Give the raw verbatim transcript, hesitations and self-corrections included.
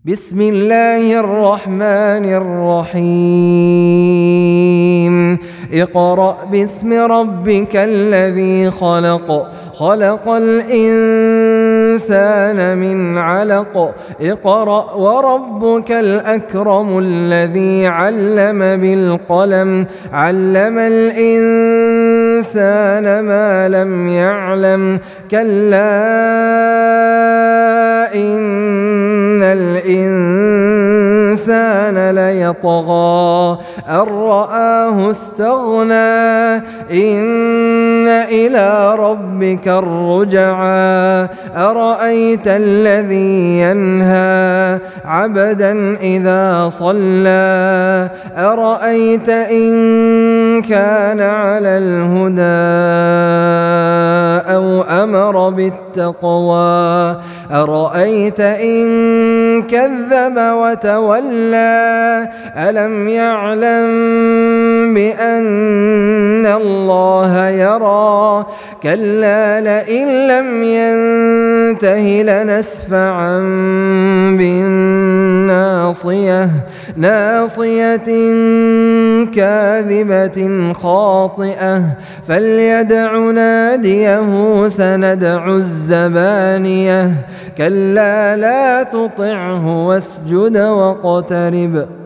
بسم الله الرحمن الرحيم اقرأ باسم ربك الذي خلق خلق الإنسان من علق اقرأ وربك الأكرم الذي علم بالقلم علم الإنسان ما لم يعلم كلا إن الإنسان ليطغى أن رآه استغنى إن إلى ربك الرجعى أرأيت الذي ينهى عبدا إذا صلى أرأيت إن كان على الهدى أو أمر بالتقوى أرأيت إن كذب وتولى ألم يعلم بأن الله يرى كلا لئن لم ينته لنسفعا بالناصية ناصية كاذبة خاطئة فليدع ناديه سندع الزبانية كلا لا تطعه واسجد واقترب